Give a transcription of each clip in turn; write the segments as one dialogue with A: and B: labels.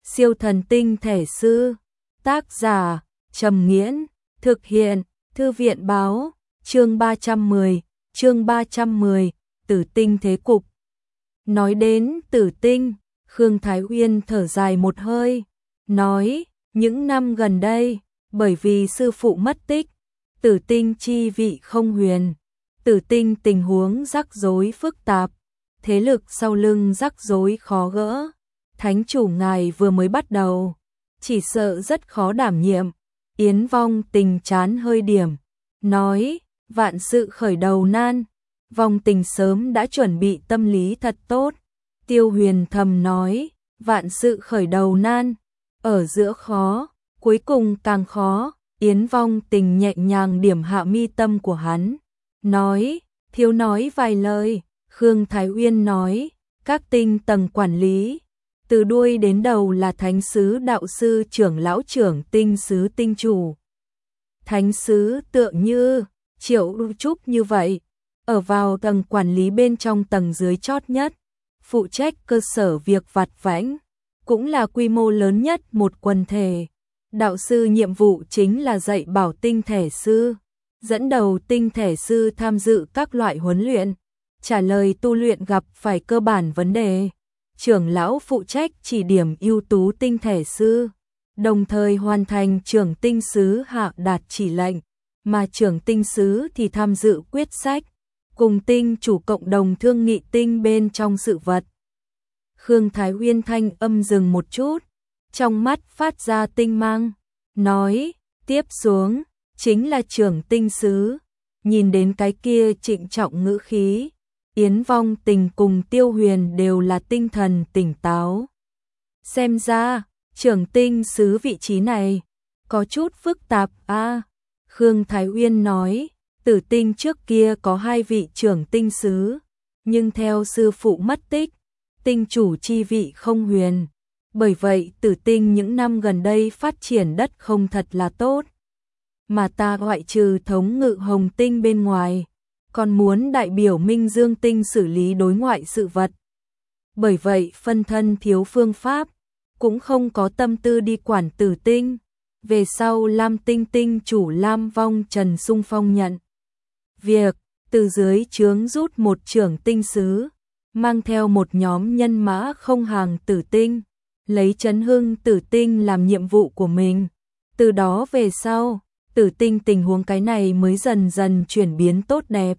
A: Siêu thần tinh thể sư. Tác giả Trầm Nghiễn. Thực hiện Thư viện báo. Chương 310. Tử tinh thế cục. Nói đến tử tinh, Khương Thái Uyên thở dài một hơi, nói, những năm gần đây, bởi vì sư phụ mất tích, tử tinh chi vị không huyền, tử tinh tình huống rắc rối phức tạp, thế lực sau lưng rắc rối khó gỡ, thánh chủ ngài vừa mới bắt đầu, chỉ sợ rất khó đảm nhiệm. Yến Vong Tình chán hơi điểm, nói, vạn sự khởi đầu nan, Vong Tình sớm đã chuẩn bị tâm lý thật tốt. Tiêu Huyền thầm nói, vạn sự khởi đầu nan, ở giữa khó, cuối cùng càng khó. Yến Vong Tình nhẹ nhàng điểm hạ mi tâm của hắn, nói, thiếu nói vài lời. Khương Thái Uyên nói, các tinh tầng quản lý, từ đuôi đến đầu là thánh sứ, đạo sư, trưởng lão, trưởng tinh sứ, tinh chủ. Thánh sứ tựa như Triệu Trúc như vậy, ở vào tầng quản lý bên trong tầng dưới chót nhất, phụ trách cơ sở việc vặt vãnh, cũng là quy mô lớn nhất một quần thể. Đạo sư nhiệm vụ chính là dạy bảo tinh thể sư, dẫn đầu tinh thể sư tham dự các loại huấn luyện, trả lời tu luyện gặp phải cơ bản vấn đề. Trưởng lão phụ trách chỉ điểm ưu tú tinh thể sư, đồng thời hoàn thành trưởng tinh sứ hạ đạt chỉ lệnh, mà trưởng tinh sứ thì tham dự quyết sách, cùng tinh chủ cộng đồng thương nghị tinh bên trong sự vật. Khương Thái Uyên thanh âm dừng một chút, trong mắt phát ra tinh mang, nói, tiếp xuống, chính là trưởng tinh sứ. Nhìn đến cái kia trịnh trọng ngữ khí, Yến Vong Tình cùng Tiêu Huyền đều là tinh thần tỉnh táo. Xem ra, trưởng tinh sứ vị trí này, có chút phức tạp a. Khương Thái Uyên nói, tử tinh trước kia có 2 vị trưởng tinh sứ, nhưng theo sư phụ mất tích, tinh chủ chi vị không huyền. Bởi vậy tử tinh những năm gần đây phát triển đất không thật là tốt. Mà ta ngoại trừ thống ngự hồng tinh bên ngoài, còn muốn đại biểu Minh Dương tinh xử lý đối ngoại sự vật. Bởi vậy phân thân thiếu phương pháp, cũng không có tâm tư đi quản tử tinh. Về sau Lam Tinh tinh chủ Lam Vong Trần xung phong nhận việc, từ dưới trướng rút một trưởng tinh sứ, mang theo một nhóm nhân mã không hàng tử tinh, lấy chấn hưng tử tinh làm nhiệm vụ của mình. Từ đó về sau, tử tinh tình huống cái này mới dần dần chuyển biến tốt đẹp.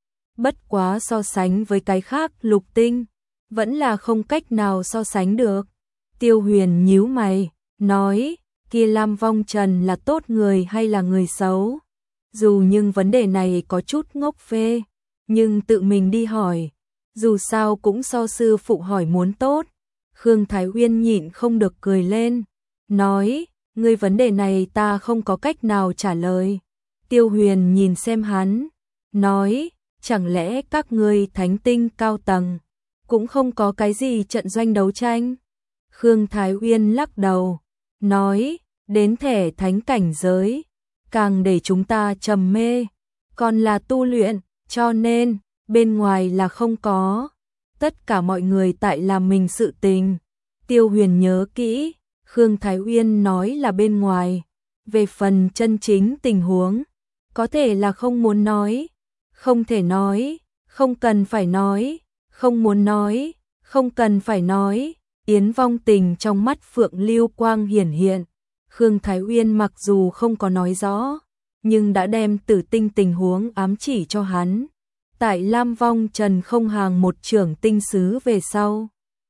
A: Bất quá so sánh với cái khác lục tinh, vẫn là không cách nào so sánh được. Tiêu Huyền nhíu mày, nói, kia Lam Vong Trần là tốt người hay là người xấu? Dù nhưng vấn đề này có chút ngốc phê, nhưng tự mình đi hỏi, dù sao cũng so sư phụ hỏi muốn tốt. Khương Thái Uyên nhịn không được cười lên, nói, ngươi vấn đề này ta không có cách nào trả lời. Tiêu Huyền nhìn xem hắn, nói, chẳng lẽ các ngươi thánh tinh cao tầng, cũng không có cái gì trận doanh đấu tranh? Khương Thái Uyên lắc đầu, nói, đến thể thánh cảnh giới, càng để chúng ta trầm mê, còn là tu luyện, cho nên, bên ngoài là không có. Tất cả mọi người tại làm mình sự tình. Tiêu Huyền nhớ kỹ, Khương Thái Uyên nói là bên ngoài. Về phần chân chính tình huống, có thể là không muốn nói, không thể nói, không cần phải nói, không muốn nói, không cần phải nói. Yến Vong Tình trong mắt phượng lưu quang hiển hiện. Khương Thái Uyên mặc dù không có nói rõ, nhưng đã đem tử tinh tình huống ám chỉ cho hắn. Tại Lam Vong Trần không hàng một trưởng tinh sứ về sau,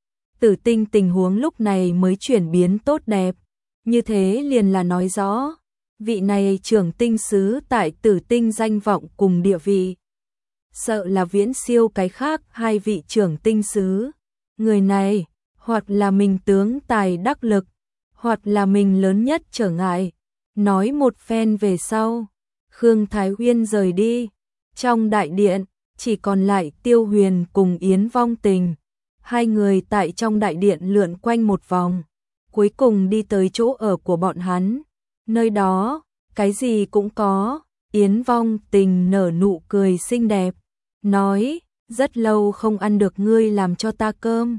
A: tử tinh tình huống lúc này mới chuyển biến tốt đẹp. Như thế liền là nói rõ, vị này trưởng tinh sứ tại tử tinh danh vọng cùng địa vị, sợ là viễn siêu cái khác 2 vị trưởng tinh sứ. Người này, hoặc là mình tướng tài đắc lực, hoặc là mình lớn nhất trở ngại. Nói một phen về sau, Khương Thái Uyên rời đi. Trong đại điện, chỉ còn lại Tiêu Huyền cùng Yến Vong Tình. 2 người tại trong đại điện lượn quanh một vòng, cuối cùng đi tới chỗ ở của bọn hắn. Nơi đó, cái gì cũng có. Yến Vong Tình nở nụ cười xinh đẹp, nói, rất lâu không ăn được ngươi làm cho ta cơm.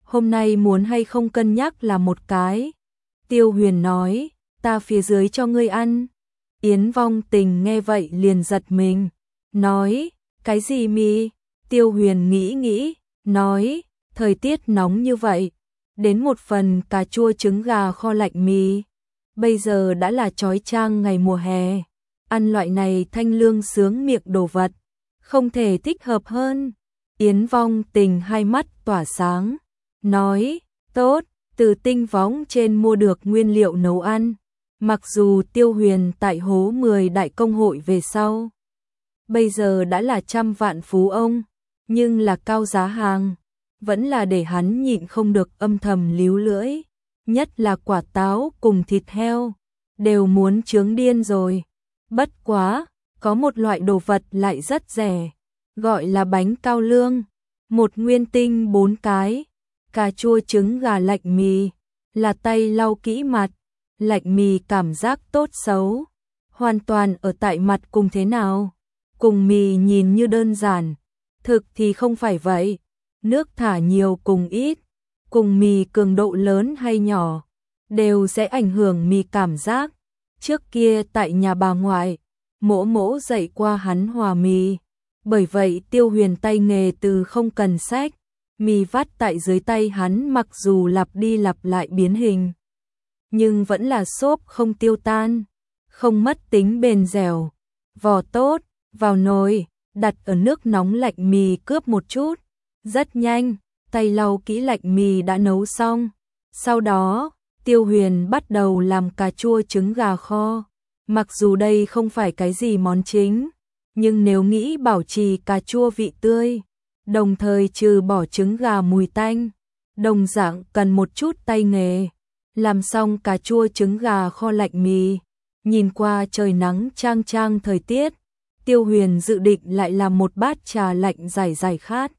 A: hôm nay muốn hay không cân nhắc là một cái. Tiêu Huyền nói, ta phía dưới cho ngươi ăn. Yến Vong Tình nghe vậy liền giật mình, nói, cái gì mì? Tiêu Huyền nghĩ nghĩ, nói, thời tiết nóng như vậy, đến một phần cà chua trứng gà kho lạnh mì. Bây giờ đã là chói chang ngày mùa hè, ăn loại này thanh lương sướng miệng đồ vật, không thể thích hợp hơn. Yến Vong Tình hai mắt tỏa sáng, nói, tốt, từ Tinh Võng trên mua được nguyên liệu nấu ăn. Mặc dù Tiêu Huyền tại hố 10 đại công hội về sau, bây giờ đã là trăm vạn phú ông, nhưng là cao giá hàng, vẫn là để hắn nhịn không được âm thầm líu lưỡi, nhất là quả táo cùng thịt heo, đều muốn chướng điên rồi. Bất quá, có một loại đồ vật lại rất rẻ, gọi là bánh cao lương, một nguyên tinh 4 cái, cà chua trứng gà lạnh mì, là tay lau kỹ mặt, lạnh mì cảm giác tốt xấu, hoàn toàn ở tại mặt cùng thế nào. Cùng mì nhìn như đơn giản, thực thì không phải vậy, nước thả nhiều cùng ít, cùng mì cường độ lớn hay nhỏ, đều sẽ ảnh hưởng mì cảm giác. Trước kia tại nhà bà ngoại, mỗ mỗ dạy qua hắn hòa mì, bởi vậy Tiêu Huyền tay nghề từ không cần sách, mì vắt tại dưới tay hắn mặc dù lặp đi lặp lại biến hình, nhưng vẫn là xốp không tiêu tan, không mất tính bền dẻo. Vò tốt, vào nồi, đặt ở nước nóng lạnh mì cướp một chút, rất nhanh, tay lau kỹ lạnh mì đã nấu xong. Sau đó, Tiêu Huyền bắt đầu làm cà chua trứng gà kho. Mặc dù đây không phải cái gì món chính, nhưng nếu nghĩ bảo trì cà chua vị tươi, đồng thời trừ bỏ trứng gà mùi tanh, đồng dạng cần một chút tay nghề. Làm xong cà chua trứng gà kho lạnh mì, nhìn qua trời nắng chang chang thời tiết, Tiêu Huyền dự định lại làm một bát trà lạnh giải giải khát.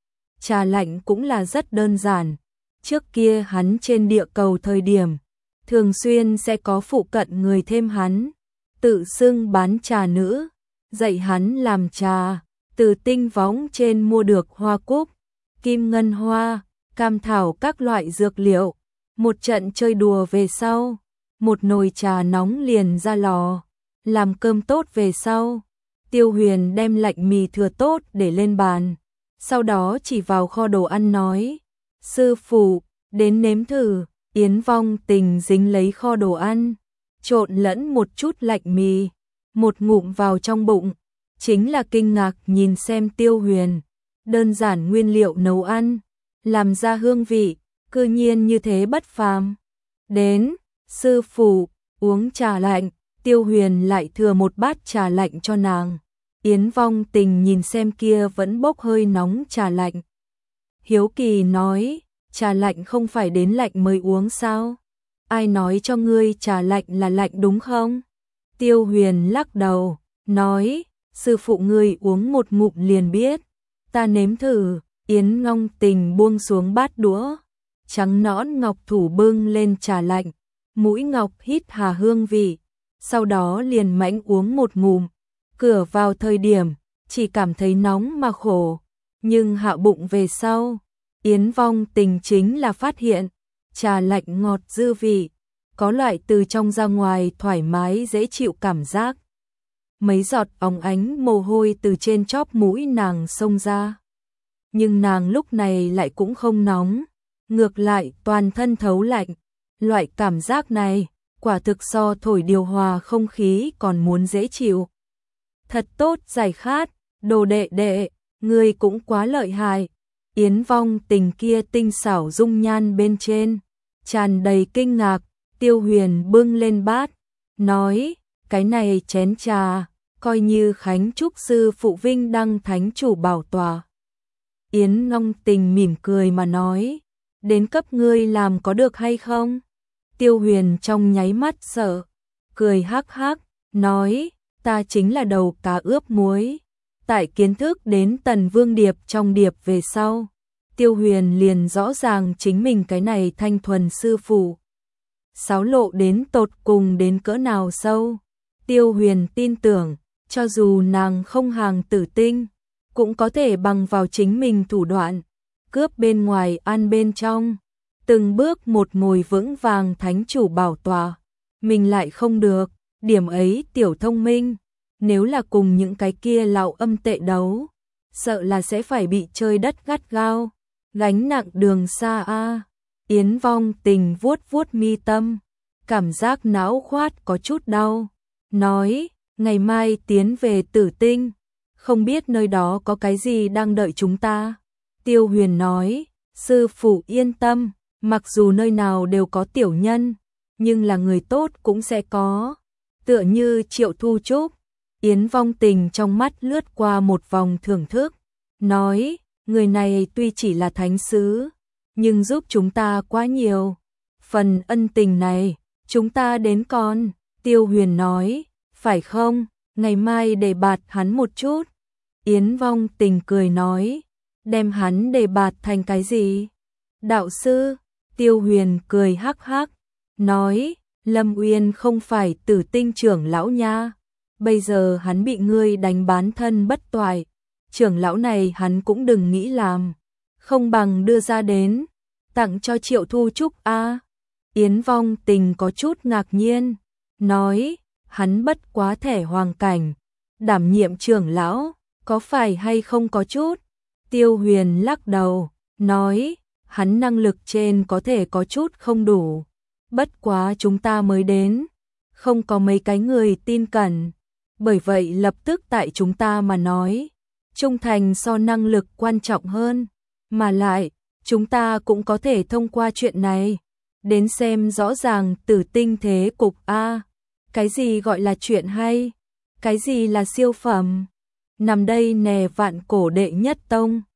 A: Trà lạnh cũng là rất đơn giản, trước kia hắn trên địa cầu thời điểm, thường xuyên sẽ có phụ cận người thêm hắn, tự xưng bán trà nữ, dạy hắn làm trà, từ Tinh Võng trên mua được hoa cúc, kim ngân hoa, cam thảo các loại dược liệu. Một trận chơi đùa về sau, một nồi trà nóng liền ra lò, làm cơm tốt về sau, Tiêu Huyền đem lạnh mì thừa tốt để lên bàn, sau đó chỉ vào kho đồ ăn nói, sư phụ, đến nếm thử. Yến Vong Tình dính lấy kho đồ ăn, trộn lẫn một chút lạnh mì, một ngụm vào trong bụng, chính là kinh ngạc nhìn xem Tiêu Huyền, đơn giản nguyên liệu nấu ăn, làm ra hương vị, cư nhiên như thế bất phàm. Đến, sư phụ, uống trà lạnh. Tiêu Huyền lại thừa một bát trà lạnh cho nàng. Yến Vong Tình nhìn xem kia vẫn bốc hơi nóng trà lạnh, hiếu kỳ nói, trà lạnh không phải đến lạnh mới uống sao? Ai nói cho ngươi trà lạnh là lạnh đúng không? Tiêu Huyền lắc đầu, nói, sư phụ ngươi uống một ngụm liền biết, ta nếm thử. Yến Vong Tình buông xuống bát đũa, trắng nõn ngọc thủ bưng lên trà lạnh, mũi ngọc hít hà hương vị, sau đó liền mãnh uống một ngụm. Cửa vào thời điểm, chỉ cảm thấy nóng mà khổ, nhưng hạ bụng về sau, Yến Vong Tình chính là phát hiện, trà lạnh ngọt dư vị, có loại từ trong ra ngoài thoải mái dễ chịu cảm giác. Mấy giọt óng ánh mồ hôi từ trên chóp mũi nàng xông ra. Nhưng nàng lúc này lại cũng không nóng, ngược lại toàn thân thấu lạnh, loại cảm giác này, quả thực so thổi điều hòa không khí còn muốn dễ chịu. Thật tốt giải khát, đồ đệ đệ, ngươi cũng quá lợi hại. Yến Vong Tình kia tinh xảo dung nhan bên trên, tràn đầy kinh ngạc. Tiêu Huyền bưng lên bát, nói, cái này chén trà, coi như khánh chúc sư phụ vinh đăng thánh chủ bảo tòa. Yến Vong Tình mỉm cười mà nói, đến cấp ngươi làm có được hay không? Tiêu Huyền trong nháy mắt sợ, cười hắc hắc, nói, ta chính là đầu cá ướp muối. Tại kiến thức đến Tần Vương Điệp trong điệp về sau, Tiêu Huyền liền rõ ràng chính mình cái này thanh thuần sư phụ xáo lộ đến tột cùng đến cỡ nào sâu. Tiêu Huyền tin tưởng, cho dù nàng không hàng tử tinh, cũng có thể bằng vào chính mình thủ đoạn, cướp bên ngoài ăn bên trong, từng bước một ngồi vững vàng thánh chủ bảo tọa, mình lại không được, điểm ấy tiểu thông minh, nếu là cùng những cái kia lão âm tệ đấu, sợ là sẽ phải bị chơi đất gắt gao, gánh nặng đường xa a. Yến Vong Tình vuốt vuốt mi tâm, cảm giác não khoát có chút đau, nói, ngày mai tiến về Tử Tinh, không biết nơi đó có cái gì đang đợi chúng ta. Tiêu Huyền nói, sư phụ yên tâm, mặc dù nơi nào đều có tiểu nhân, nhưng là người tốt cũng sẽ có, tựa như Triệu Thu Trúc. Yến Vong Tình trong mắt lướt qua một vòng thưởng thức, nói, người này tuy chỉ là thánh sứ, nhưng giúp chúng ta quá nhiều, phần ân tình này, chúng ta đến còn. Tiêu Huyền nói, phải không, ngày mai đề bạt hắn một chút. Yến Vong Tình cười nói, đem hắn đề bạt thành cái gì? Đạo sư. Tiêu Huyền cười hắc hắc, nói, Lâm Uyên không phải Tử Tinh trưởng lão nha, bây giờ hắn bị ngươi đánh bán thân bất toại, trưởng lão này hắn cũng đừng nghĩ làm, không bằng đưa ra đến, tặng cho Triệu Thu Trúc a. Yến Vong Tình có chút ngạc nhiên, nói, hắn bất quá thẻ hoàng cảnh, đảm nhiệm trưởng lão, có phải hay không có chút? Tiêu Huyền lắc đầu, nói, hắn năng lực trên có thể có chút không đủ, bất quá chúng ta mới đến, không có mấy cái người tin cẩn, bởi vậy lập tức tại chúng ta mà nói, trung thành so năng lực quan trọng hơn, mà lại, chúng ta cũng có thể thông qua chuyện này, đến xem rõ ràng Tử Tinh thế cục a. Cái gì gọi là chuyện hay? Cái gì là siêu phẩm? Nằm đây nè vạn cổ đệ nhất tông.